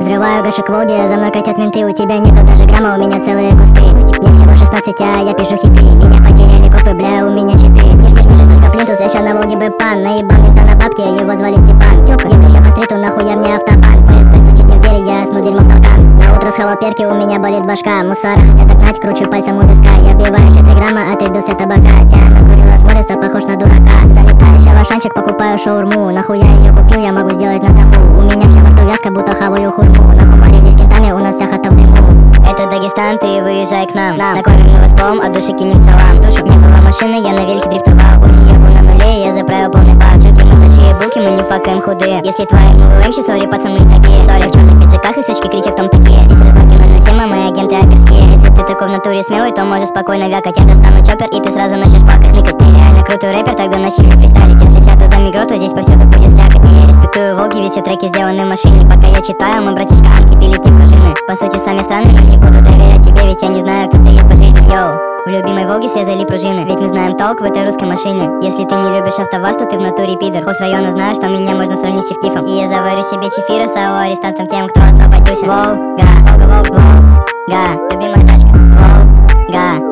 Взрываю гашек Волги, за мной катят менты. У тебя нету даже грамма, у меня целые кусты. Мне всего 16, а я пишу хиты. Меня потеряли копы, бля, у меня читы. Ниже только плинтус, я ща на Волге бэпан. Наебан мента на бабке, его звали Степан. Еду ща по стриту, нахуя мне автобан. ФСБ стучит мне в двери, я смыл дерьмо в толкан. На утро схавал перки, у меня болит башка. Мусора хотят догнать, кручу пальцем у виска. Я вбиваю еще 3 грамма, а ты бился табака. Тебя накурила с Морриса, похож на дурака. Залетаю ща в Ашанчик, покупаю шаурму. Нахуя ее купил, я могу сделать на дому. У меня ща во рту вязка, будто хаваю хурму. Накумарились кентами, у нас вся хата в дыму. Это Дагестан, ты выезжай к нам. Накормим новоспом, от души кинем салам. Тушу не было машины, я на вельке дрифтовал. У нее был на нуле, я заправил полный бак. Жуки, мы ночи булки, мы не факаем худые. Если твои мы ВМщи, сори, пацаны такие. Сори, в черных пиджаках и сучки кричат, том такие. Если разборки 007, а мы агенты оперские. Если ты такой в натуре смелый, то можешь спокойно вякать. Я достану чоппер, и ты сразу начнешь плакать. Никак ты реально крутой рэпер, тогда начни мне фристайлить. Если сяду за микро, то здесь повсюду будет слякоть. И я респектую Волги, ведь все треки сделаны в машине. Пока я читаю, мой братишка Анки пилит не пружины. По сути, сами страны, но не буду доверять тебе, ведь я не знаю, кто ты есть по жизни. Йоу, в любимой Волге срезали пружины, ведь мы знаем толк в этой русской машине. Если ты не любишь АвтоВАЗ, то ты в натуре пидор. Хост района знаю, что меня можно сравнить с Чевтифом. И я заварю себе чефира, САО арестантам, тем, кто освободился. Волга, Волга, Волга, Волга, любимая тачка, Волга.